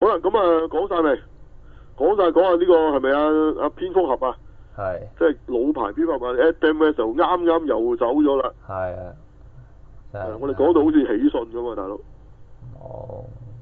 好啦，咁啊講晒未？講下呢個係咪啊蝙蝠俠啊？ 係。 即係老牌蝙蝠俠 Adam West 就啱又走咗啦。 係啊。真係。 我哋講到好似喜訊咁啊，大佬。 哦。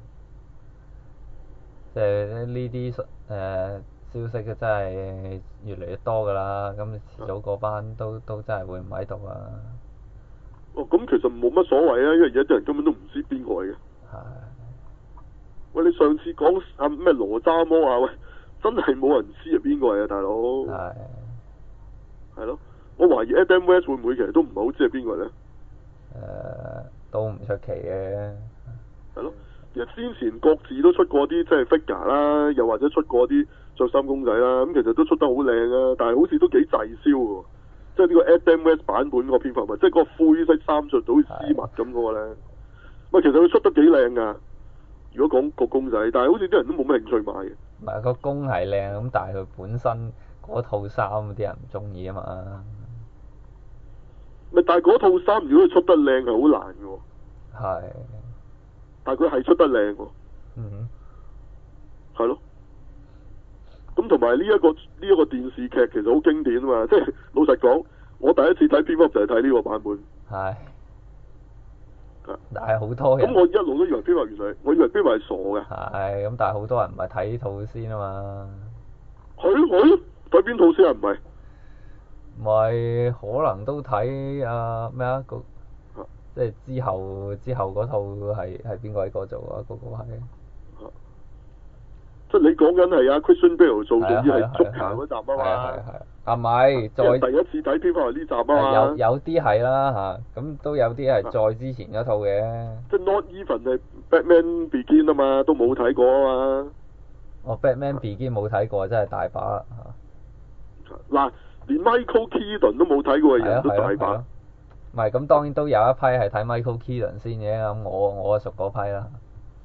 即係呢啲消息嘅真係越嚟越多㗎啦，咁遲早嗰班都真係會唔喺度啊。 哦，咁其實冇乜所謂啊，因為而家啲人根本都唔知邊個嚟嘅。 係。 喂，你上次講咩羅渣摩啊？喂，真係冇人知係邊個嚟啊，大佬。 係。 係咯，我懷疑 Adam West 會唔會其實都唔係好知係邊個咧？ 都唔出奇嘅。 係咯，因為先前各自都出過啲即係 figure 啦，又或者出過啲着衫公仔啦，咁其實都出得好靚啊，但係好似都幾滯銷喎。即係呢個 Adam West 版本個蝙蝠俠，即係嗰個灰色衫着到好似絲襪咁嗰個咧。喂，其實佢出得幾靚㗎。如果講個公仔，但係好似啲人都冇乜興趣買嘅。 唔係個公係靚咁，但係佢本身嗰套衫啲人唔中意啊嘛。 咪但係嗰套衫如果佢出得靚係好難嘅喎。 係。 但係佢係出得靚喎。 嗯。 係咯。咁同埋呢一個電視劇其實好經典啊嘛，即係老實講，我第一次睇蝙蝠就係睇呢個版本。 係。但係好多人。 咁我一路都以為蝙蝠我以為蝙蝠係傻嘅。 係，咁但係好多人唔係睇呢套先啊嘛。 係睇邊套先啊？唔係。 咪可能都睇咩啊？即係之後嗰套係邊個喺嗰做啊？嗰個係。 即係你講緊係Christian Bale 做，仲要係足球嗰集啊嘛。 係。唔係再第一次睇蝙蝠係呢集啊嘛。 有啲係啦嚇，咁都有啲係再之前嗰套嘅。 即係 Not Even 係 Batman Begin 啊嘛，都冇睇過啊嘛。 Batman Begin 冇睇過，真係大把啦嚇。嗱，連 Michael Keaton 都冇睇過嘅人都大把。 唔係，咁當然都有一批係睇 Michael Keaton 先嘅，咁我屬嗰批啦。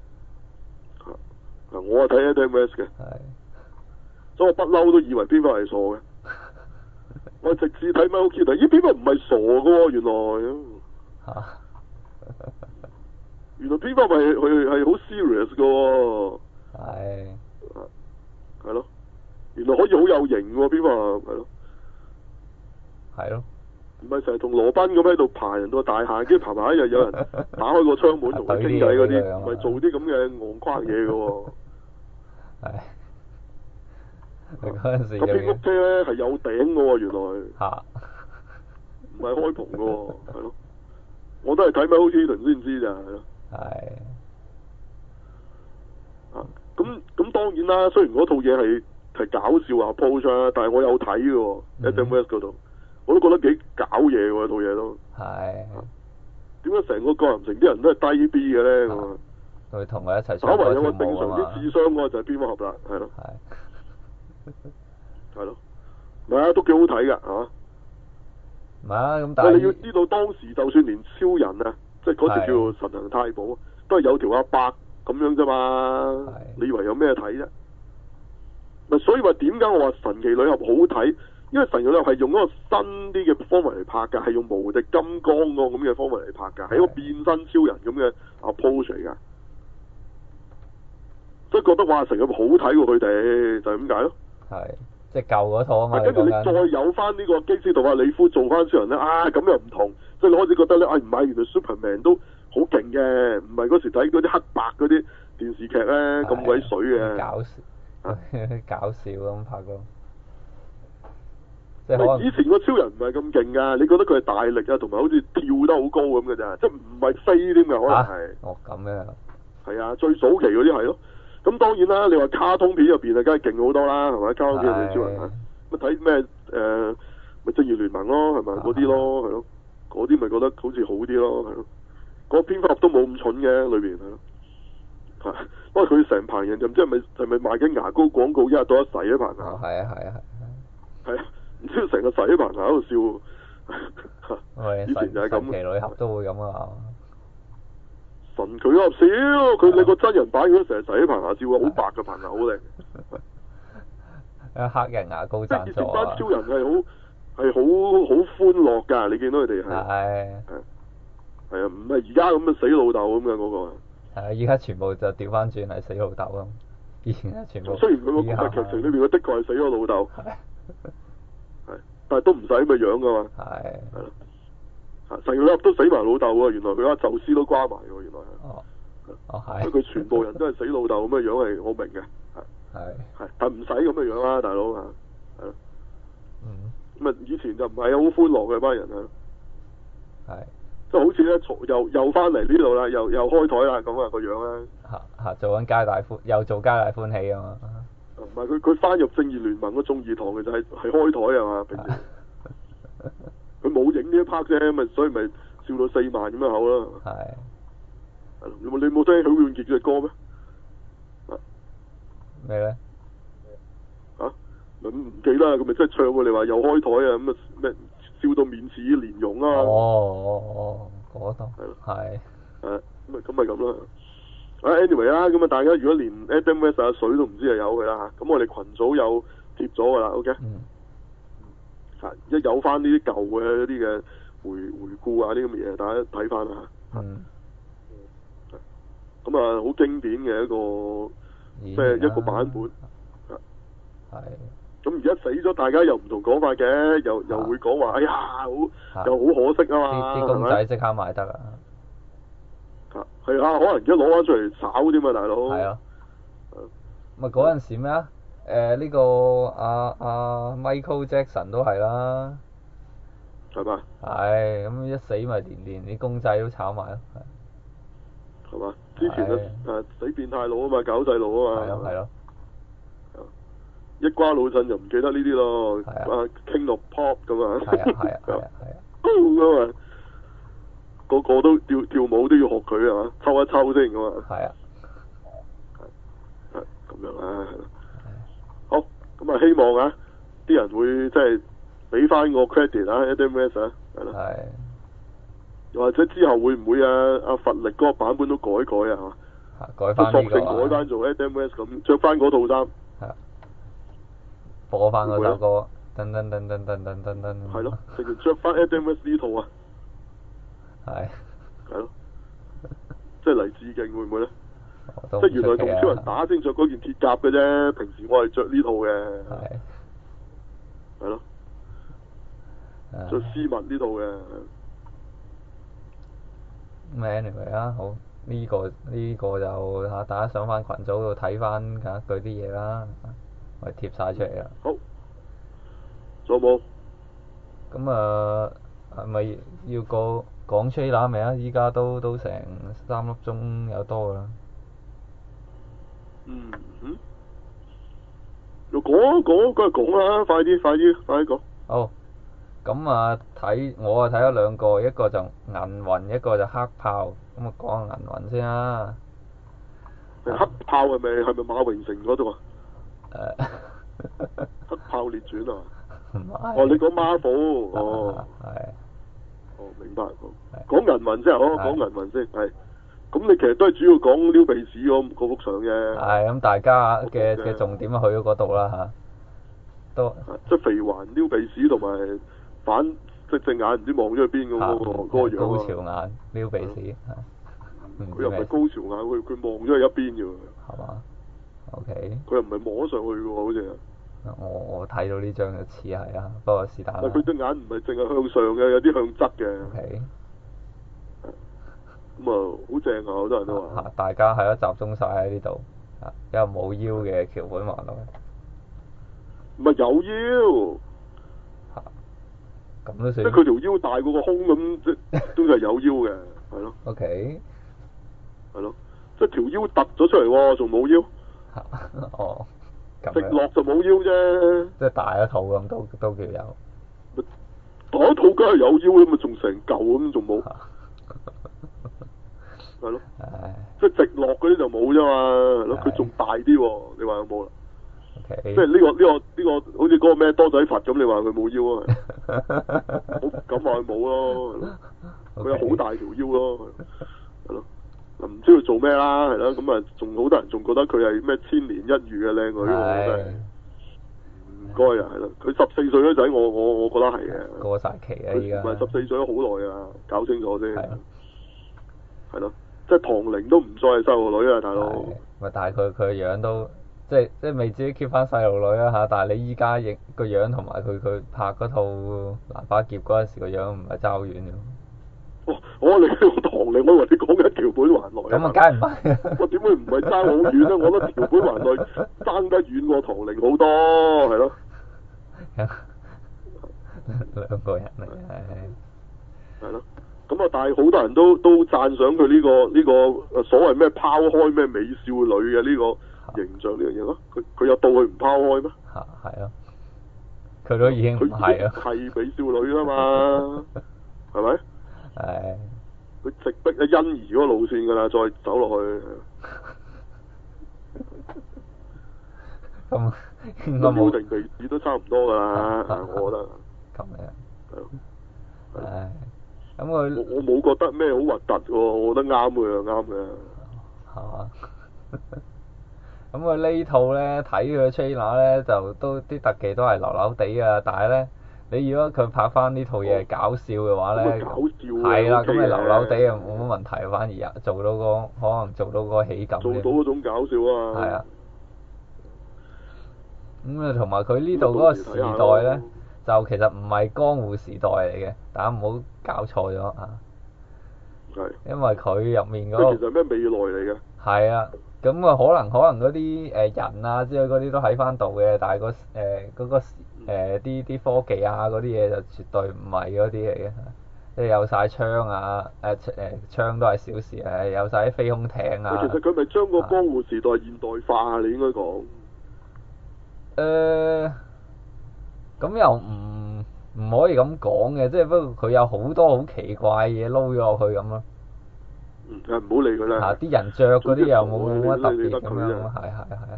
我係睇 Adam West 嘅。係。所以我不嬲都以為蝙蝠係傻嘅。我直至睇 Michael Keaton，咦，蝙蝠唔係傻嘅喎，原來。原來蝙蝠係好 serious 嘅喎。 係。 係咯。原來可以好有型喎，蝙蝠係咯。 係咯。 唔係成日同羅賓咁喺度爬人到大廈，跟住爬一日有人打開個窗門同佢傾偈嗰啲，唔係做啲咁嘅戇框嘢嘅喎。係。 嗰陣時。 咁蝙蝠車咧係有頂嘅喎，原來。 嚇。 唔係開篷嘅喎，係咯。我都係睇 Michael Keaton 先知咋，係咯。係。咁當然啦，雖然嗰套嘢係搞笑啊 approach 啊，但係我有睇嘅喎，Adam West 嗰度。我都覺得幾搞嘢喎，套嘢都。係。點解成個鋼琴城啲人都係低 B 嘅咧？ 佢同佢一齊。 稍為有個正常啲智商嗰個就係蝙蝠俠啦，係咯。係咯。唔係啊，都幾好睇㗎嚇。 唔係啊，咁但係你要知道當時就算連超人啊，即係嗰隻叫做神行太保，都係有條阿伯咁樣啫嘛。你以為有咩睇啫？咪所以話點解我話神奇女俠好睇？因為神奇女俠係用一個新啲嘅方法嚟拍㗎，係用無敵金剛個咁嘅方法嚟拍㗎，係一個變身超人咁嘅 approach 嚟㗎，所以覺得哇神奇女俠好睇喎，佢哋就係咁解咯。係， 即係舊嗰套啊嘛。 跟住你再有翻呢個基斯杜化里夫做翻超人咧，咁又唔同，即係你開始覺得咧，唔係原來 Superman 都好勁嘅，唔係嗰時睇嗰啲黑白嗰啲電視劇咧咁鬼水嘅。搞笑， 搞笑咁拍過。 以前個超人唔係咁勁噶，你覺得佢係大力啊，同埋好似跳得好高咁嘅咋，即係唔係飛添㗎，可能係。咁樣。係啊，最早期嗰啲係咯。咁當然啦，你話卡通片入邊啊，梗係勁好多啦，係咪？卡通片入邊超人啊，乜睇咩咪正義聯盟咯，係咪嗰啲咯，係咯，嗰啲咪覺得好似好啲咯，係咯。個蝙蝠俠都冇咁蠢嘅裏邊係咯。係，不過佢成棚人就唔知係咪賣緊牙膏廣告，一日到一洗一棚牙。係啊。係啊。唔知成個洗棚牙喺度笑，以前就係咁。神奇女俠都會咁啊！神奇女俠少，佢你個真人版佢成日洗棚牙笑啊，好白嘅棚牙，好靚。 黑人牙膏贊助啊！即係以前班超人係好歡樂㗎，你見到佢哋係係啊，唔係而家咁嘅死老豆咁嘅嗰個。係啊， 而家全部就調翻轉係死老豆咯。 以前係全部。 雖然佢個故事劇情裏邊，佢的確係死咗老豆。係，但係都唔使咁嘅樣噶嘛。係咯。成個粒都死埋老豆喎，原來佢宙斯都瓜埋喎，原來係。係。所以佢全部人都係死老豆咁嘅樣係，我明嘅。係。但唔使咁嘅樣啦，大佬嚇。係咯。咁啊，以前就唔係好歡樂嘅班人啊。係。即係好似咧，又翻嚟呢度啦，又開台啦，咁啊個樣啦。做緊皆大歡，又做皆大歡喜啊嘛。唔係佢翻入正義聯盟嗰眾義堂嘅就係開台啊嘛，平時。佢冇影呢一 part 啫，咪所以咪笑到4萬咁嘅口咯。係。你冇聽許冠傑嘅歌咩？咩咧？唔記得啦，咁咪即係唱過你話又開台啊，咁啊咩笑到面似蓮蓉啊！嗰度係咯，係咁咪咁啦。anyway 啦，咁啊大家如果連 Adam West 啊水都唔知就有佢啦嚇，咁我哋群組有貼咗噶啦 ，OK。一有翻呢啲舊嘅啲嘅回顧啊啲咁嘅嘢，大家睇翻啦嚇。咁啊好經典嘅一個即係一個版本。係。咁而家死咗，大家又唔同講法嘅，又會講話，哎呀，又好可惜啊嘛，啲公仔即刻賣得啦。係啊，可能而家攞翻出嚟炒添嘛，大佬。係啊。咪嗰陣時咩啊？呢個Michael Jackson 都係啦。係嘛？係，咁一死咪連啲公仔都炒埋咯。係嘛？之前死變態佬啊嘛，搞細路啊嘛。係咯係咯。一瓜老襯就唔記得呢啲咯，傾落 pop 咁啊，係啊，咁啊，個個都跳舞都要學佢係嘛，抽一抽先咁啊，係啊，咁樣啊，好，咁啊希望啊啲人會即係俾翻個 credit 啊 Adam West 啊，係咯，係，又或者之後會唔會阿佛力嗰個版本都改啊嘛，改翻索性改翻做 Adam West 咁，着翻嗰套衫。播翻嗰首歌，噔噔噔噔噔噔噔噔。係咯，直接着翻 Adam West 呢套啊。係咯，即係嚟致敬會唔會咧？即係原來同超人打先着嗰件鐵甲嘅啫，平時我係着呢套嘅。係咯。着絲襪呢套嘅。anyway 啊，好，呢個就嚇大家上翻群組度睇翻佢啲嘢啦。我貼晒出嚟啦。好。仲有冇？咁係咪要講 trailer 未啊？依家都成3粒鐘有多啦。又講，梗係講啦，快啲講。好。咁我睇咗2個，一個就銀魂，一個就黑豹。咁啊講下銀魂先啦。黑豹係咪馬榮成嗰度啊？黑豹列傳啊！你講 Marvel 明白。講銀魂先，講銀魂先，係。咁你其實都係主要講撩鼻屎嗰幅相嘅。係，咁大家嘅重點去咗嗰度啦嚇。都。即係肥環撩鼻屎同埋反即隻眼唔知望咗去邊嗰個樣高潮眼撩鼻屎佢又唔係高潮眼，佢望咗去一邊嘅喎。係嘛？OK，佢又唔係摸上去嘅喎，好似。我睇到呢張就似係啊，不過是但啦。但佢隻眼唔係淨係向上嘅，有啲向側嘅。OK。咁啊，好正啊！好多人都話。大家係都集中晒喺呢度，因為冇腰嘅橋本環奈。唔係有腰。咁都算。即係佢條腰大過個胸咁，即都係有腰嘅，係咯。OK。係咯，即係條腰突咗出嚟喎，仲冇腰。哦，直落就冇腰啫。即係大一套咁都叫有。大一套梗係有腰啦，咪仲成嚿咁，仲冇。係咯。即係直落嗰啲就冇啫嘛，係咯，佢仲大啲喎，你話有冇啦？即係呢個好似嗰個咩多仔佛咁，你話佢冇腰啊？我咁話佢冇咯，佢有好大條腰咯，係咯。唔知佢做咩啦，係咯，咁啊，仲好多人仲覺得佢係咩千年一遇嘅靚女喎，真係唔該啊，係咯，佢14歲嗰仔，我覺得係嘅。過晒期啊，依家。唔係14歲咗好耐啊，搞清楚先。係咯，即係唐玲都唔再係細路女啊，大佬。咪但係佢個樣都即未至於 keep 翻細路女啊嚇，但係你依家影個樣同埋佢拍嗰套蘭花劫嗰陣時個樣唔係爭好遠嘅。 我你講唐寧，我以為你講緊橋本環奈。 咁啊，梗係唔係？ 我點會唔係爭好遠咧？我覺得橋本環奈爭得遠過唐寧好多，係咯。 兩個人嚟嘅。係咯。 咁啊，但係好多人都讚賞佢呢個所謂咩拋開咩美少女嘅呢個形象呢樣嘢咯。佢有到佢唔拋開咩？ 係咯。佢都已經唔係啊。 係美少女啦嘛，係咪？ 係。 佢直逼啊欣宜嗰個路線㗎啦，再走落去。 咁應該冇定地址都差唔多㗎啦，我覺得。 咁樣。唉。咁我冇覺得咩好核突喎，我覺得啱嘅，啱嘅。 係嘛？咁佢呢套咧睇佢嘅 trailer 咧，就都啲特技都係流流地啊，但係咧，你如果佢拍翻呢套嘢搞笑嘅話咧，係啦，咁你流流地啊冇乜問題，反而啊做到可能做到個喜感。 做到嗰種搞笑啊！ 係啊。咁啊，同埋佢呢度嗰個時代咧，就其實唔係江戶時代嚟嘅，大家唔好搞錯咗啊！ 係。因為佢入面嗰個。 其實咩未來嚟嘅？ 係啊，咁啊可能嗰啲人啊之類嗰啲都喺翻度嘅，但係嗰個啲科技啊嗰啲嘢就絕對唔係嗰啲嚟嘅，即係有晒槍啊槍都係小事啊，有晒啲飛空艇啊。 其實佢咪將個江戶時代現代化，你應該講。 咁又唔可以咁講嘅，即係不過佢有好多好奇怪嘢撈咗落去咁咯。 唔好理佢啦。 啲人着嗰啲又冇乜特別咁樣，係。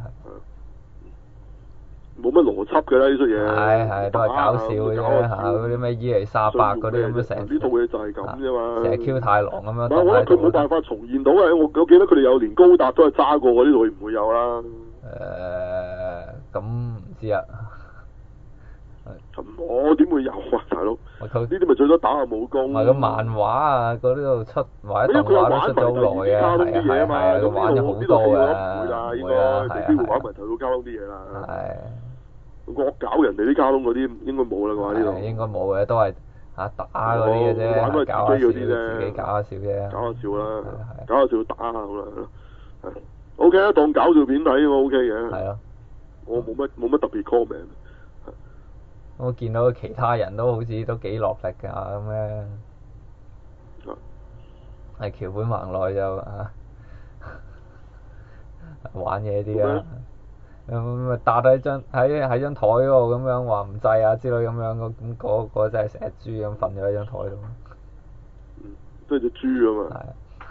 冇乜邏輯嘅啦呢出嘢。係都係搞笑嘅啫嚇，嗰啲咩伊麗莎白嗰啲咁樣成。 呢套嘢就係咁啫嘛。 成日 Q 太郎咁樣。 但係我覺得佢冇辦法重現到嘅，我記得佢哋有連高達都係揸過喎，呢度唔會有啦。 咁唔知啊。 我點會有啊，大佬？呢啲咪最多打下武功。唔係個漫畫啊，嗰度出或者動畫都出咗好耐嘅，係啊，佢玩咗好多嘅。 應該啲機會玩埋頭到卡通啲嘢啦。惡搞人哋啲卡通嗰啲應該冇啦啩呢度。應該冇嘅，都係打嗰啲嘅啫， 玩下自己嗰啲啫， 自己搞下笑啫。 搞下笑啦，搞下笑打下好啦。O K 啊，當搞笑片睇我 O K 嘅。係咯。我冇乜特別 comment。 我見到其他人都好似都幾落力㗎咁咧，係橋本環奈就玩嘢啲啦，咁咪搭喺張張台嗰度咁樣話唔制啊之類咁樣，咁嗰個真係成隻豬咁瞓咗喺張台度。 即係隻豬啊嘛。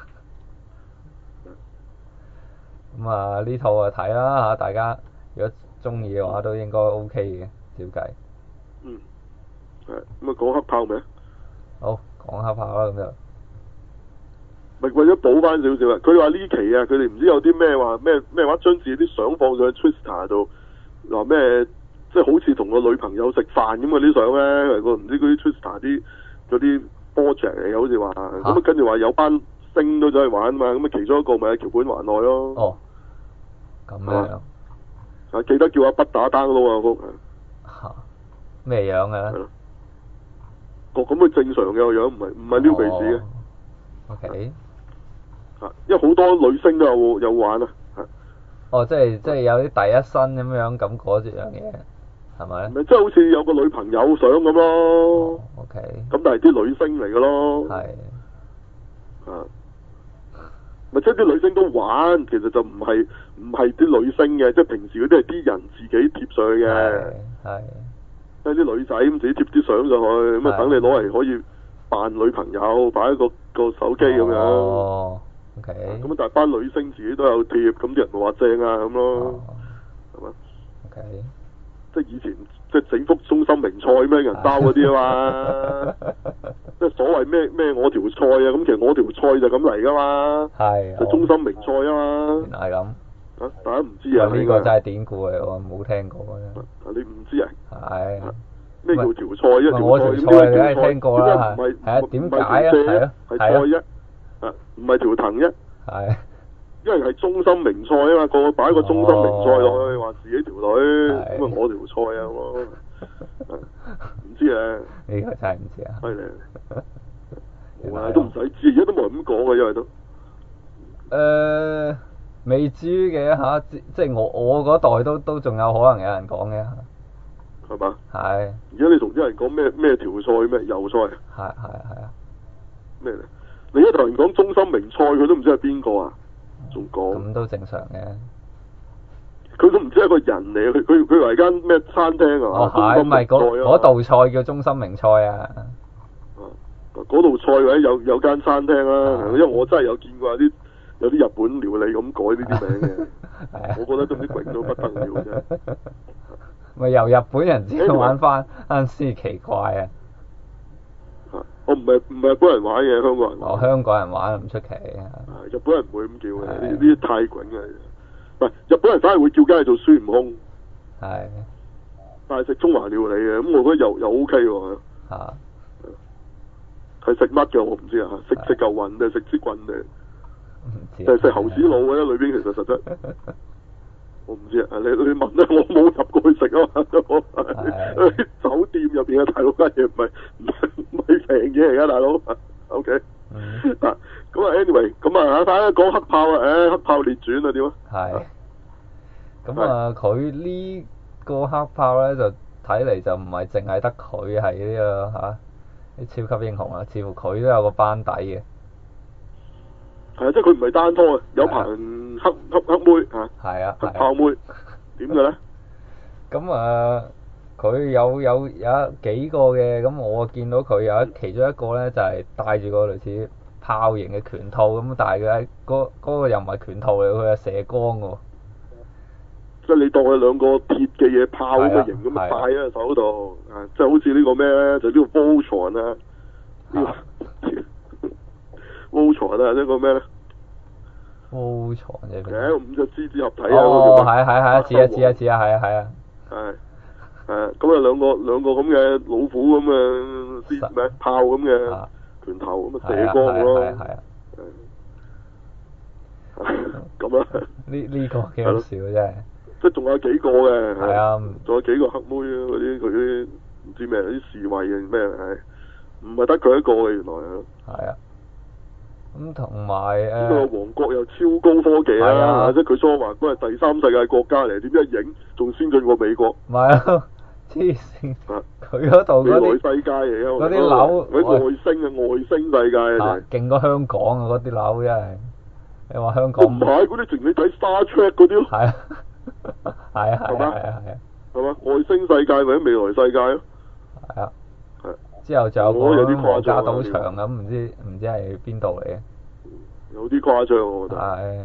咁啊呢套啊睇啦嚇，大家如果中意嘅話都應該 O K 嘅，照計。 係咁啊，講黑豹未啊？ 好，講黑豹啦咁就。 咪為咗補翻少少啊！佢話呢期啊，佢哋唔知有啲咩話將自己啲相放上去 Twitter 度，話咩即係好似同個女朋友食飯咁啊啲相咧，係個唔知嗰啲 Twitter 啲嗰啲 project 嚟嘅，好似話咁啊，跟住話有班星都走去玩啊嘛，咁啊其中一個咪係橋本環奈咯。哦。咁樣。啊！記得叫阿筆打 download 啊，福。 嚇！咩樣嘅咧？ 咁佢正常嘅個樣，唔係撩鼻屎嘅。 OK。 因為好多女星都有玩啊。 哦，即係有啲第一身咁樣咁嗰隻樣嘢，係咪咧？ 咪即係好似有個女朋友相咁咯。 OK。咁但係啲女星嚟嘅咯。係。咪即係啲女星都玩，其實就唔係啲女星嘅，即係平時嗰啲係啲人自己貼上去嘅。係。即係啲女仔咁自己貼啲相上去，咁啊等你攞嚟可以扮女朋友，擺喺個手機咁樣。哦。OK。咁但係班女星自己都有貼，咁啲人咪話正啊咁咯，係嘛？OK。即係以前即係整幅中心名菜咩人包嗰啲啊嘛，即係所謂咩我條菜啊，咁其實我條菜就咁嚟噶嘛。係。就中心名菜啊嘛。原來係咁。大家唔知啊？呢個真係典故嚟喎，冇聽過嘅。你唔知啊？係。咩叫條菜啊？我條菜梗係聽過啦。係啊，點解啊？係啊。係菜啫。唔係條藤啫。係。 因為係中心名菜啊嘛，個個擺個中心名菜落去，話自己條女，咁啊我條菜啊，唔知啊。 呢個真係唔知啊。 犀利。冇啊，都唔使知，而家都冇人咁講嘅，因為都。 未知嘅嚇，即係我嗰代都仲有可能有人講嘅。 係嘛？ 係。 而家你同啲人講咩條菜咩油菜？ 係啊。咩嚟？你一同人講中心名菜，佢都唔知係邊個啊？仲講。咁都正常嘅。 佢都唔知係個人嚟，佢話間咩餐廳啊？ 哦係，唔係嗰道菜叫中心名菜啊。 嗰道菜或者有間餐廳啦，因為我真係有見過有啲日本料理咁改呢啲名嘅，我覺得都唔知勁到不得了啫。 咪由日本人自己玩翻，先奇怪啊！ 我唔係日本人玩嘅，香港人玩。 香港人玩唔出奇。 日本人唔會咁叫嘅，呢啲太囧嘅。唔係日本人反而會叫雞做孫悟空。 係。 但係食中華料理嘅，咁我覺得又 OK 喎。 嚇。 係食乜嘅我唔知啊，食嚿雲定係食支棍定？定係食猴子腦嘅裏邊其實實質。我唔知啊，你問啦，我冇入過去食啊嘛，酒店入邊嘅大佬間嘢唔係平嘢嚟噶，大佬。OK。嗱，咁啊，anyway，咁啊，睇下講黑豹啊，黑豹列傳啊，點啊？ 係。咁啊，佢呢個黑豹咧就睇嚟就唔係淨係得佢係呢個嚇啲超級英雄啊，似乎佢都有個班底嘅。 係啊，即係佢唔係單拖啊，有棚黑妹嚇。係啊。黑豹妹點嘅咧？ 咁啊，佢有幾個嘅，咁我見到佢其中一個咧就係戴住個類似炮型嘅拳套咁，但係佢嗰個又唔係拳套嚟，佢係射光嘅喎。 即係你當佢兩個鐵嘅嘢炮嘅型咁啊，戴喺手度啊，即係好似呢個咩咧，就呢個 Voltron 啊，呢個 Voltron 啊，呢個咩咧 ？Voltron 啫。 5隻獅子合體啊！ 哦，係，知啊，係啊。 係咁啊，兩個咁嘅老虎咁嘅咩炮咁嘅拳頭咁啊，射光咯。咁啊！ 呢個幾好笑真係。 即係仲有幾個嘅。 係啊。 仲有幾個黑妹啊！佢啲唔知咩啲侍衛嘅咩係，唔係得佢一個嘅原來啊。係啊。咁同埋呢個王國又超高科技啊！即係佢所話嗰係第三世界國家嚟，點解影仲先進過美國？唔係啊！黐線。佢嗰度嗰啲未來世界嚟啊！嗰啲樓，外星世界啊！ 勁過香港啊！嗰啲樓真係。你話香港？唔係嗰啲，淨你睇 Star Trek 嗰啲咯。係啊。 係嘛？ 外星世界或者未來世界咯。 係啊。之後就有啲皇家賭場咁，唔知係邊度嚟嘅？ 有啲誇張我覺得。 係。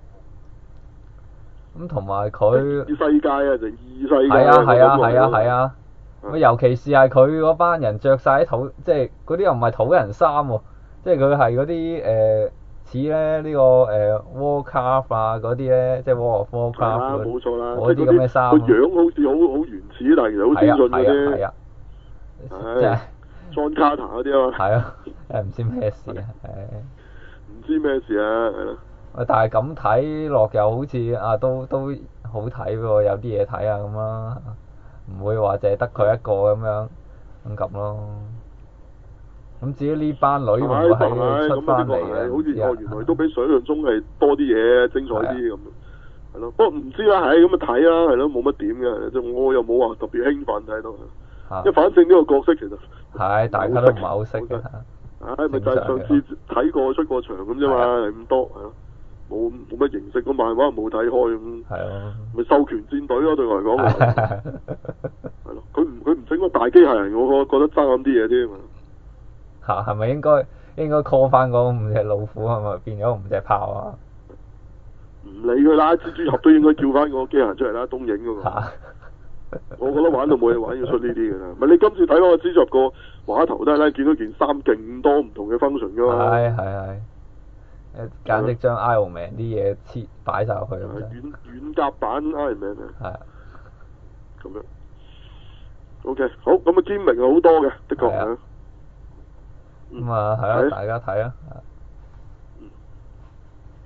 咁同埋佢。 世界啊，定異世界？ 係啊。尤其是係佢嗰班人着晒土，即係嗰啲又唔係土人衫喎，即係佢係嗰啲似咧呢個Warcraft 啊嗰啲咧，即係 World of Warcraft 冇錯啦， 嗰啲咁嘅衫。 個樣好似好原始，但係其實好先進嗰啲。係啊。 即係。 John Carter 嗰啲啊嘛。 係啊，唔知咩事啊， 唔知咩事啊，係咯。 但係咁睇落又好似都好睇喎，有啲嘢睇啊咁啦，唔會話淨係得佢一個咁咯。咁至於呢班女會唔會喺出翻嚟嘅？ 好似原來都比想象中係多啲嘢，精彩啲咁。係咯，不過唔知啦，係咁啊睇啦，係咯，冇乜點嘅，即我又冇話特別興奮睇到。因為反正呢個角色其實係大家都唔係好識嘅。 咪就係上次睇過出過場咁啫嘛，係咁多係咯，冇乜形式個漫畫冇睇開咁。係咯。咪授權戰隊咯，對我嚟講。係咯，佢唔整個大機械人，我覺得爭咁啲嘢添。 係咪應該 call 翻嗰5隻老虎，係咪變咗5隻豹啊？ 唔理佢啦，蜘蛛俠都應該叫翻個機械人出嚟啦，東映嗰個。我覺得玩到冇嘢玩，要出呢啲嘅啦。咪你今次睇翻個蜘蛛俠個畫頭都係咧，見到件衫勁多唔同嘅 function 噶嘛。係。簡直將 Iron Man 啲嘢擺晒落去。軟甲版 Iron Man 啊。係。咁樣。OK，好，咁啊，堅明係好多嘅，的確係。咁係啊，大家睇啊。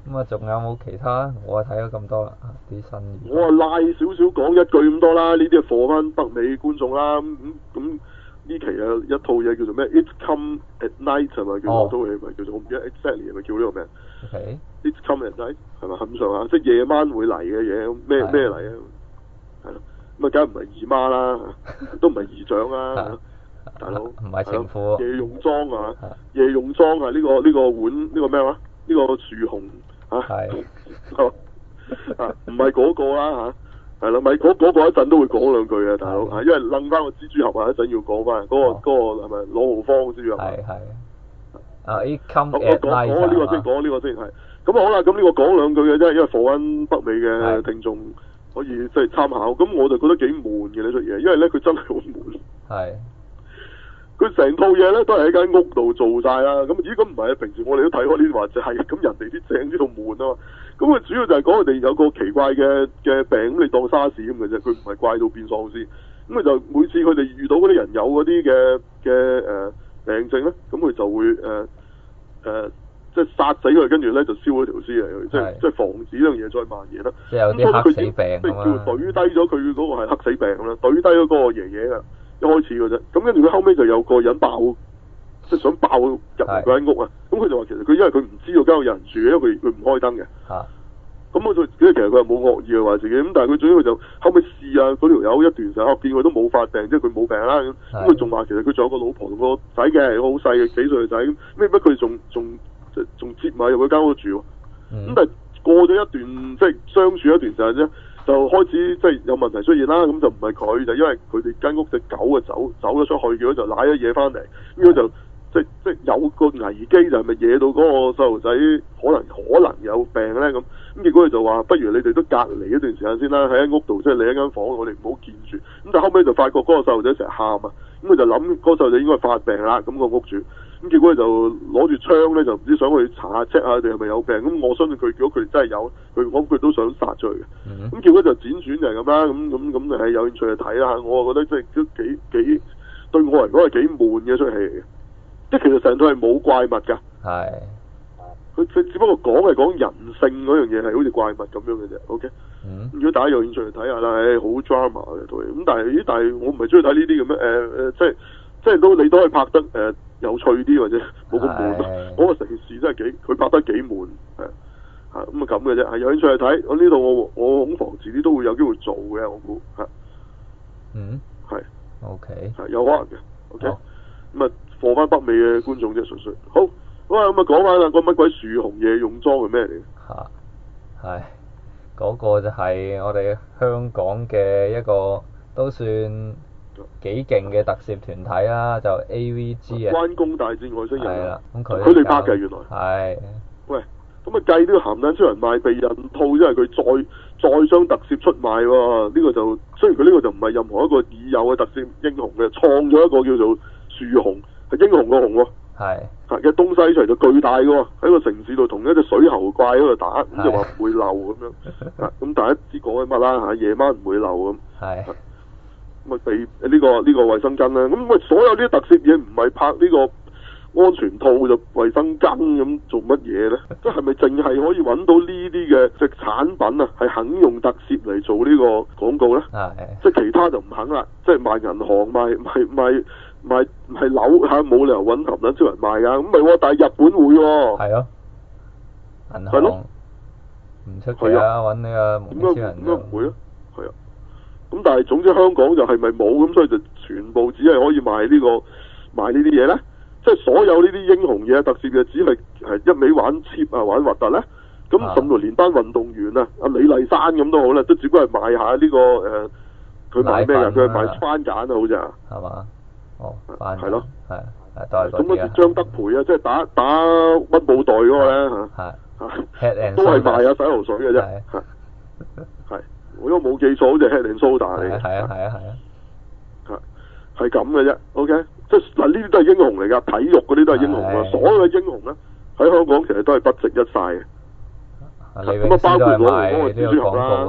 咁啊，仲有冇其他？我睇咗咁多啦，啲新嘢。 我啊賴少少講一句咁多啦，呢啲係貨翻北美觀眾啦。咁呢期啊一套嘢叫做咩？It Come at Night 係咪叫做套戲？咪叫做我唔記得 exactly 係咪叫呢個名 ？OK。 It Come at Night 係咪咁上下？即係夜晚會嚟嘅嘢，咩嚟啊？係咯，咁啊梗係唔係姨媽啦，都唔係姨丈啦，大佬。 唔係情婦。 夜用裝啊！夜用裝啊！呢個碗呢個咩話？呢個樹熊嚇。係。唔係嗰個啦嚇。係啦，咪嗰個一陣都會講兩句嘅，大佬因為擸翻個蜘蛛俠啊，一陣要講翻嗰個係咪羅浩方蜘蛛俠？ 係。It Come at Night 講呢個先係。咁好啦，咁呢個講兩句嘅啫，因為放緊北美嘅聽眾可以即係參考。咁我就覺得幾悶嘅呢出嘢，因為咧佢真係好悶。係。佢成套嘢咧都係喺間屋度做晒啦。咁咁唔係啊？平時我哋都睇開呢啲話就係咁，人哋啲正呢度悶啊嘛。咁佢主要就係講佢哋有個奇怪嘅病，咁你當沙士咁嘅啫。佢唔係怪到變喪屍。咁佢就每次佢哋遇到嗰啲人有嗰啲嘅病症咧，咁佢就會即係殺死佢，跟住咧就燒咗條屍嚟，即係防止呢樣嘢再蔓延啦。 即係有啲黑死病即係叫懟低咗佢嗰個係黑死病咁啦，懟低咗嗰個爺爺㗎。一開始嘅啫，咁跟住佢後尾就有個人爆，即係想爆入嗰間屋啊！咁佢就話其實佢因為佢唔知道間屋有人住嘅，因為佢唔開燈嘅。咁佢其實佢係冇惡意嘅話自己，咁但係佢最尾佢就後尾試啊嗰條友一段時間，見佢都冇發病，即係佢冇病啦。咁佢仲話其實佢仲有個老婆同個仔嘅，好細嘅幾歲嘅仔。咁咩乜佢仲接埋入去間屋住喎？咁但係過咗一段即係相處一段時間啫。就開始即係有問題出現啦，咁就唔係佢，就因為佢哋間屋隻狗啊走咗出去，結果就攋咗嘢翻嚟，咁佢就即有個危機，就係咪惹到嗰個細路仔可能有病咧咁，結果佢就話不如你哋都隔離一段時間先啦，喺間屋度即係你一間房，我哋唔好見住，咁但後尾就發覺嗰個細路仔成日喊啊，咁佢就諗嗰個細路仔應該發病啦，咁個屋主。咁結果就攞住槍咧，就唔知想去查下 check 下佢哋係咪有病。咁我相信佢，如果佢真係有，佢都想殺出去嘅。咁結果就輾轉就係咁啦。咁係有興趣去睇啦。我覺得即係都幾對我嚟講係幾悶嘅一出戲嚟嘅。即係其實成套係冇怪物㗎。係。佢只不過係講人性嗰樣嘢係好似怪物咁樣嘅啫。OK。如果大家有興趣去睇下啦，好 drama 嘅套戲。咁但係我唔係中意睇呢啲咁樣即係你都可以拍得有趣啲或者冇咁悶。嗰個城市真係佢拍得幾悶，咁啊咁嘅啫。係有興趣去睇，我呢度我恐防遲啲都會有機會做嘅，我估係。係。OK。係有可能嘅。OK。咁啊，放翻北美嘅觀眾啫，純粹。好啊，咁啊講翻啦，個乜鬼樹熊夜用裝係咩嚟嘅？ 係。嗰個就係我哋香港嘅一個都算幾勁嘅特攝團體啦，就 AVG 啊！ 關公大戰外星人。係啦，咁佢哋拍嘅原來。係。喂，咁啊計呢個鹹蛋超人賣避孕套，因為佢再將特攝出賣喎。呢個就雖然佢呢個就唔係任何一個已有嘅特攝英雄嘅，創咗一個叫做樹熊，係英雄個熊喎。係。嘅東西出嚟就巨大嘅喎，喺個城市度同一隻水猴怪喺度打，咁就話唔會漏咁樣。咁大家知講緊乜啦嚇？夜晚唔會漏咁。係。咁啊，俾呢個衛生巾啦。咁喂，所有啲特攝嘢唔係拍呢個安全套就衛生巾咁做乜嘢咧？即係咪淨係可以揾到呢啲嘅即係產品啊？係肯用特攝嚟做呢個廣告咧？即係其他就唔肯啦。即係賣銀行賣樓嚇，冇理由揾鹹蛋超人賣㗎。咁唔係喎，但係日本會喎。係咯。銀行。係咯。唔出奇啊！揾呢個蒙面超人。點解唔會啊？係啊。咁但係總之香港就係咪冇咁，所以就全部只係可以賣呢啲嘢咧？即係所有呢啲英雄嘢特攝嘅，只係一味玩 cheap 啊，玩核突咧。咁甚至連班運動員啊，阿李麗珊咁都好啦，都只不過係賣下呢個佢賣咩㗎？佢係賣番梘啊，好似啊。係嘛？哦，番梘。係咯。係。咁啊，張德培啊，即係打溫布袋嗰個咧嚇。都係賣下洗頭水嘅啫。係。我如果冇記錯，好似 Head and Shoulder 嚟嘅。係係咁嘅啫。OK，即係嗱，呢啲都係英雄嚟㗎，體育嗰啲都係英雄啊。所有嘅英雄咧喺香港其實都係不值一晒嘅。咁啊，包括我哋嗰個蜘蛛俠啦，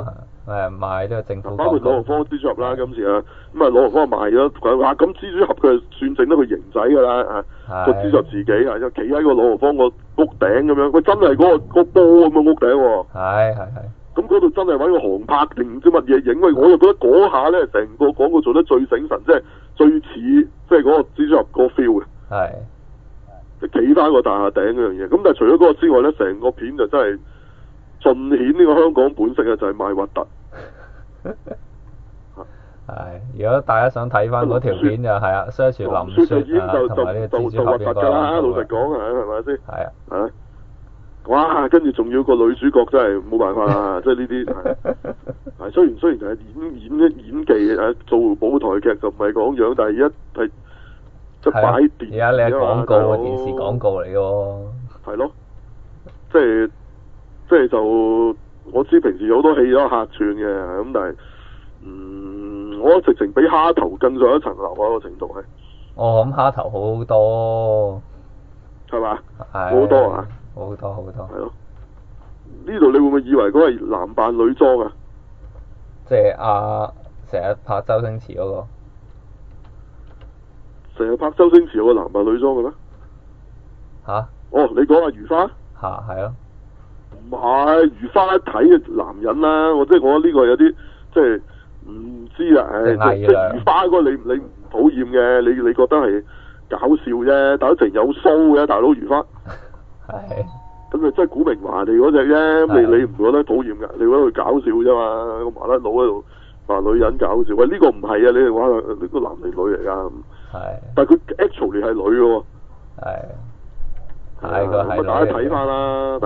賣呢個政府廣告。 包括老黃科蜘蛛俠啦，今次啊，咁啊老黃科賣咗佢話咁蜘蛛俠佢算整得佢型仔㗎啦啊，個蜘蛛俠自己啊，就企喺個老黃科個屋頂咁樣，佢真係個波咁嘅屋頂喎。 係。 咁嗰度真係揾個航拍定唔知乜嘢影，喂！我就覺得嗰下咧，成個廣告做得最醒神，即係最似即係嗰個蜘蛛俠個 feel 嘅。係。即係企翻個大廈頂嗰樣嘢。咁但係除咗嗰個之外咧，成個片就真係盡顯呢個香港本色啊，就係賣核突。 係。如果大家想睇翻嗰條片就係啊，search 林雪啊，同埋呢個蜘蛛俠應該㗎啦，老實講係咪先？ 係啊。 係。哇！跟住仲要個女主角真係冇辦法啦，即係呢啲係雖然係演技誒做舞台劇就唔係講樣，但係而家係即係擺電而家你係廣告啊，電視廣告嚟嘅喎。係咯，即係就我知平時有好多戲都客串嘅，咁但係我直情比蝦頭更上一層樓啊個程度係。 哦，咁蝦頭好多。係嘛？係。好多啊！ 好多。 係咯，呢度你會唔會以為嗰係男扮女裝啊？ 即係成日拍周星馳嗰個。 成日拍周星馳有個男扮女裝嘅咩？ 吓？ 哦，你講阿如花？ 係咯。 唔係如花一睇嘅男人啦，我即係覺得呢個有啲即係唔知啊，即係如花嗰個你唔討厭嘅，你覺得係搞笑啫，但係一直有鬚嘅大佬如花。係，咁你真係古明華地嗰隻啫，你唔覺得討厭㗎？你覺得佢搞笑啫嘛？個麻甩佬喺度話女人搞笑，喂呢個唔係啊！你哋話呢個男定女嚟㗎？係，但係佢 actually 係女嘅喎。係個係女。大家睇翻啦，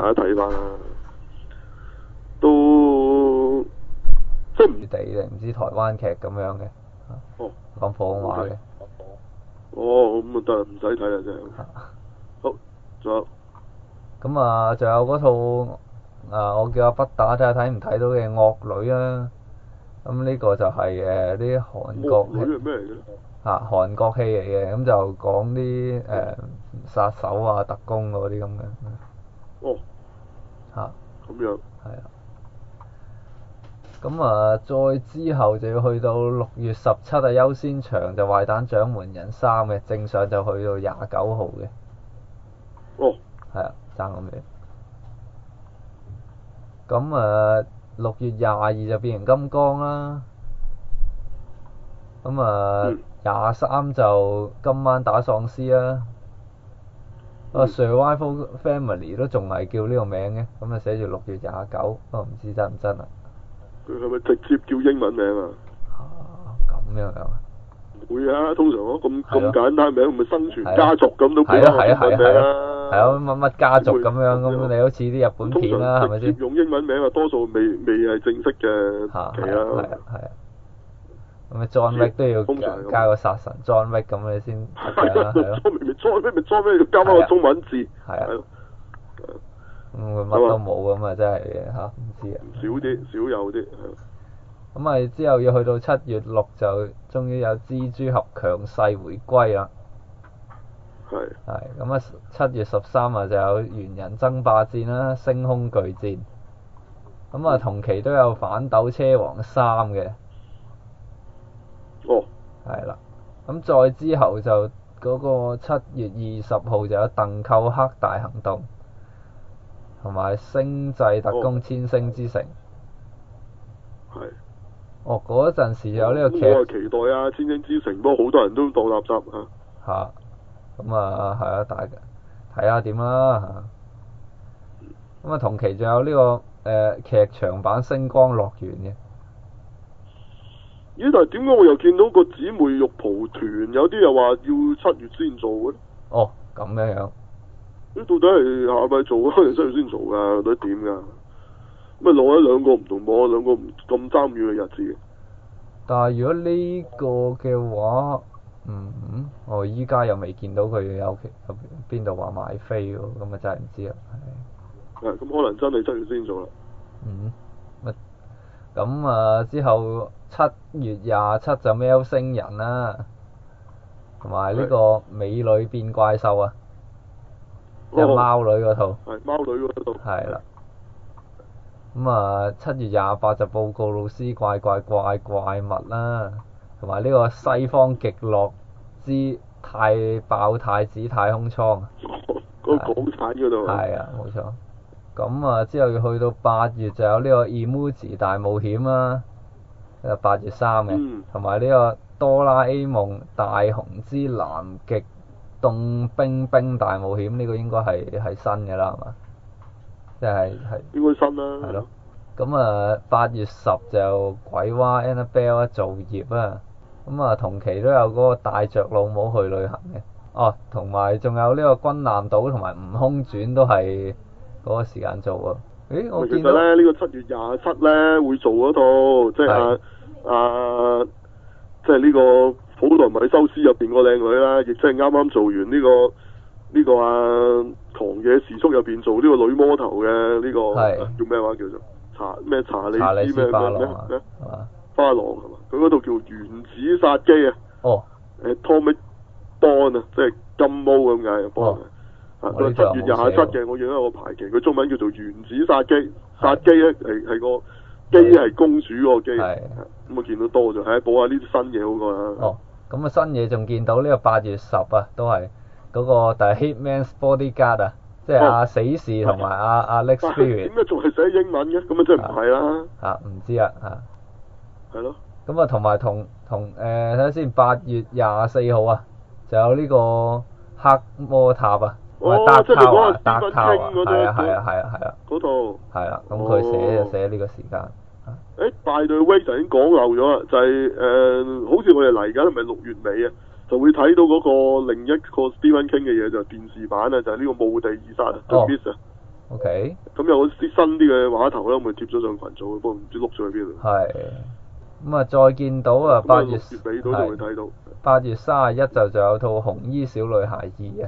都即係唔地嘅，唔知台灣劇咁樣嘅。哦。講普通話嘅。 哦，咁啊得，唔使睇啦真係。好，仲有。 咁啊，仲有嗰套我叫阿不打睇下睇唔睇到嘅惡女啊！咁呢個就係啲韓國惡女係咩嚟嘅？ 韓國戲嚟嘅，咁就講啲殺手啊、特工嗰啲咁嘅。 哦。咁樣。 係啊。咁啊，再之後就要去到6月17啊，優先場就壞蛋掌門人3嘅，正上就去到29號嘅。 哦。 係啊。爭咁嘅，咁6月22就變形金剛啦，咁23就今晚打喪屍啦，Survival Family 都仲係叫呢個名嘅，咁寫住6月29，不過唔知真唔真啊？ 佢係咪直接叫英文名啊？ 咁樣啊？ 會啊，通常咁簡單名，咪生存家族咁都叫英文名啦。 係啊，乜家族咁樣，咁你好似啲日本片啦，係咪先？ 用英文名啊，多數未係正式嘅期啦。 係啊。咁啊，John Wick 都要加個殺神 John Wick 咁你先得啦，係咯。 John Wick 要加翻個中文字。係啊。 咁佢乜都冇咁啊，真係唔知啊。 少有啲。 咁啊，之後要去到7月6就終於有蜘蛛俠強勢回歸啦。係咁啊，7月13啊就有猿人爭霸戰啦，星空巨戰。咁啊，同期都有反斗車王3嘅。 哦。 係啦。咁再之後就嗰個7月20號就有鄧寇克大行動，同埋星際特工千星之城。 係。 嗰陣時有呢個劇。 我係期待啊！千星之城，不過好多人都當垃圾啊。 咁啊，係啊，大家睇下點啦。咁啊，同期仲有呢個劇場版星光樂園嘅。 咦？但係點解我又見到個姊妹玉蒲團有啲又話要7月先做嘅？ 哦，咁樣。 到底係下咪做啊？定7月先做㗎？到底點㗎？咁咪攞咗兩個唔同網，兩個咁爭遠嘅日子。 但係如果呢個嘅話，我依家又未見到佢有邊度話買飛喎，咁啊真係唔知啦。 咁可能真係7月先做啦。 咁啊之後7月27就喵星人啦，同埋呢個美女變怪獸啊，即係貓女嗰套。 係貓女嗰套。 係啦。 咁啊7月28就報告老師怪物啦，同埋呢個西方極樂之太子太空艙。 嗰個港產嗰度。 係啊，冇錯。咁啊，之後要去到8月就有呢個 Emoji 大冒險啦，就8月3嘅，同埋呢個哆啦 A 夢大雄之南極凍冰大冒險，呢個應該係新嘅啦，係嘛？即係應該新啦。 係咯。咁啊，8月10就鬼娃 Annabelle 造業啊，咁啊同期都有嗰個帶着老母去旅行嘅。哦，同埋仲有呢個軍艦島同埋悟空傳都係嗰個時間做啊。誒，我見到咧呢個7月27咧會做嗰套，即係即係呢個普羅米修斯入邊個靚女啦，亦即係啱啱做完呢個狂野時速入邊做呢個女魔頭嘅呢個叫咩話叫做查理斯咩花郎係嘛？佢嗰度叫原子殺機啊。哦。Atomic Bond 啊，即係金毛咁解幫佢。7月27嘅，我認得個排期，佢中文叫做原子殺機。殺機咧係個機係公主嗰個機。係。咁我見到多咗，補下呢啲新嘢好過啦。 哦，咁啊新嘢仲見到呢個8月10啊，都係嗰個 The Hitman's Bodyguard 啊，即係死侍同埋阿 Lex Spirit。點解仲係寫英文嘅？咁啊真係唔係啦。 唔知啊係咯。咁啊同埋同睇下先，8月24號啊，就有呢個黑魔塔啊， 即係你講係Stephen King嗰啲。 係啊。嗰套。 係啦，咁佢寫呢個時間。 By the way就已經講漏咗啦，就係好似我哋嚟緊係咪6月尾啊，就會睇到嗰個另一個 Stephen King 嘅嘢，就係電視版啊，就係呢個墓地二殺啊 The Mist 啊。 OK。 咁有啲新啲嘅畫頭啦，我咪貼咗上群組，不過唔知碌咗去邊度。 係。咁啊，再見到啊，8月尾到就會睇到。 8月31就有套紅衣小女孩2啊。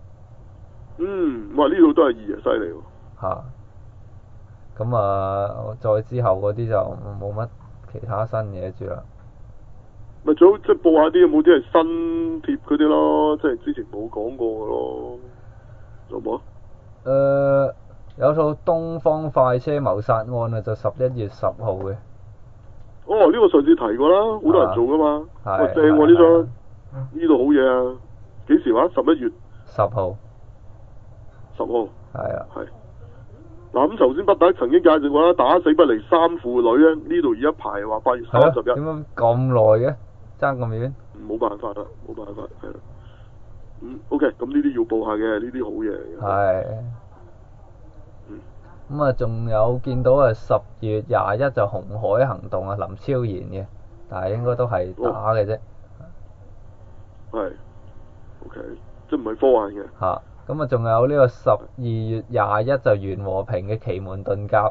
哇！呢套都係2啊，犀利喎。 咁啊，再之後嗰啲就冇乜其他新嘢住啦。 咪最好即係報下啲有冇啲係新貼嗰啲咯，即係之前冇講過嘅咯，有冇啊？ 有套《東方快車謀殺案》啊，就11月10號嘅。 呢個上次提過啦，好多人做噶嘛。正喎呢張，呢度好嘢啊！幾時話？11月 10號。 10號。 係啊。 係。嗱咁頭先不打曾經介紹過啦，打死不離3父女咧，呢度而家排話8月31。 點解咁耐嘅？爭咁遠？ 冇辦法啦，冇辦法，係啦。OK，咁呢啲要報下嘅，呢啲好嘢嚟嘅。係。 咁啊，仲有見到啊，10月21就紅海行動啊，林超賢嘅，但係應該都係打嘅啫。 係。OK，即係唔係科幻嘅。 咁啊，仲有呢個12月21就袁和平嘅奇門遁甲。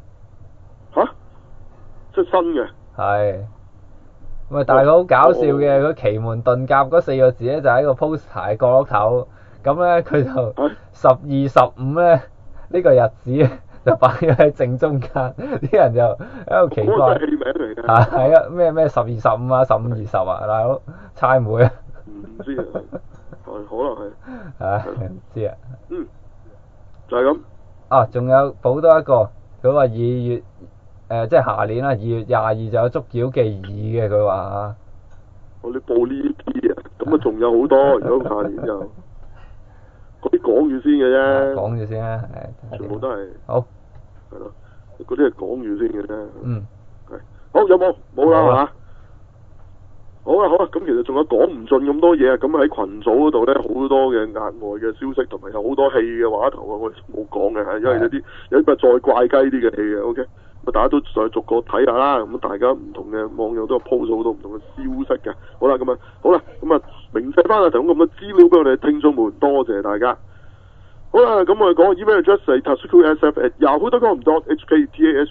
即係新嘅。係。 咁啊，大佬好搞笑嘅，佢奇門遁甲嗰4個字咧就喺個 poster 角落頭，咁咧佢就12、15咧呢個日子就擺咗喺正中間，啲人就喺度奇怪。 嗰個係戲名嚟嘅。 係啊，咩12、15啊，15、20啊，大佬猜唔會啊？ 唔知啊。可能係。 唔知啊。 就係咁。 仲有補多一個，佢話2月即係下年啦，2月22就有捉妖記2嘅，佢話。 你報呢啲啊？咁啊仲有好多，如果下年就嗰啲講住先嘅啫。講住先啦， 全部都係。 好。 係咯，嗰啲係講住先嘅啫。係。好，有冇？冇啦，係嘛？好啦，咁其實仲有講唔盡咁多嘢啊！咁喺群組嗰度咧，好多嘅額外嘅消息，同埋有好多戲嘅話頭啊，我哋冇講嘅嚇，因為有啲再怪雞啲嘅戲嘅，OK，咁大家都再逐個睇下啦。咁大家唔同嘅網友都有 post 好多唔同嘅消息嘅。好啦，咁啊，明細翻啊，提供咁多資料俾我哋聽眾們，多謝大家。好啦，咁我哋講 email address 係 tasukusf@yahoo.com.hk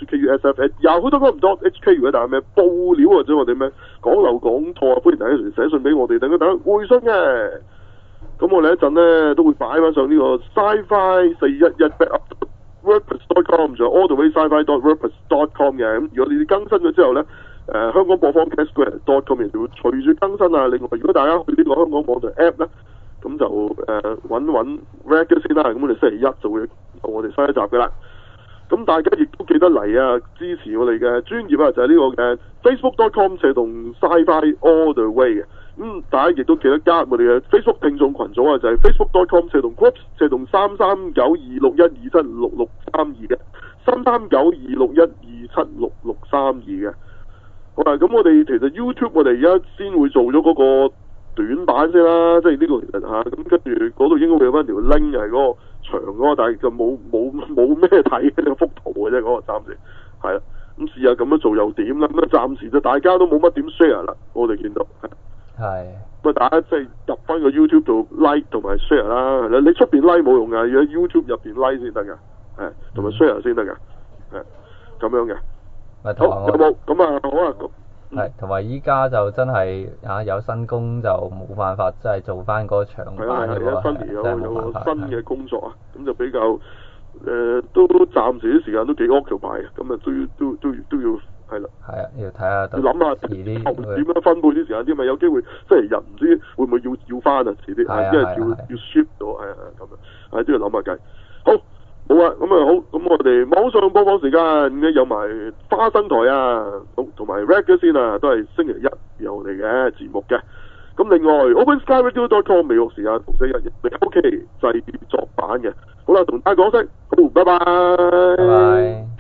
tasukusf@yahoo.com.hk 如果大家咩報料或者我哋咩講漏講錯啊，歡迎大家寫信俾我哋，等大家回信嘅。咁我哋一陣咧都會擺翻上呢個 sci-fi 411 backup.wordpress.com 仲有 allthewaysci-fi.wordpress.com 嘅。咁如果你哋更新咗之後咧，香港播放 castgrade.com 亦都會隨住更新啊。另外，如果大家去呢個香港網台 app 咧，咁就揾 reg 先啦，咁我哋星期1就會到我哋新一集嘅啦。 咁大家亦都記得嚟啊，支持我哋嘅專頁啊，就係呢個嘅 Facebook.com/Sci-Fi All The Way 嘅。大家亦都記得加入我哋嘅 Facebook 聽眾群組啊，就係 Facebook.com/Groups/33926127663嘅33926127663嘅。好啦，咁我哋其實 YouTube 我哋而家先會做咗嗰個短版先啦，即係呢個其實咁跟住嗰度應該會有翻條 link 係嗰個長嗰個，但係就冇咩睇嘅幅圖嘅啫，嗰個暫時係啦。咁試下咁樣做又點啦？咁啊暫時就大家都冇乜點 share 啦，我哋見到係。咁啊大家即係入翻個 YouTube 做 like 同埋 share 啦，係啦。你出邊 like 冇用㗎，要喺 YouTube 入邊 like 先得㗎，係同埋 share 先得㗎，係咁樣嘅。好，有冇咁啊？好啊。 係，同埋依家就真係有新工就冇辦法，即係做翻嗰長版嗰個， 係新年有個新嘅工作啊，咁就比較都暫時啲時間都幾 occupy 嘅，咁啊都要係啦。係啊，要睇下。要諗下點樣分配啲時間，因為有機會星期日唔知會唔會要翻啊？遲啲，因為要 shift 到，係啊咁啊，係都要諗下計。好。好啊，咁啊好，咁我哋網上播放時間嘅有埋花生台啊，同埋 Rag 先啊，都係星期一有我哋嘅節目嘅。咁另外 OpenSkyRadio.com 微錄時間同星期日OK 製作版嘅。好啦，同大家講聲，好，拜拜。拜拜。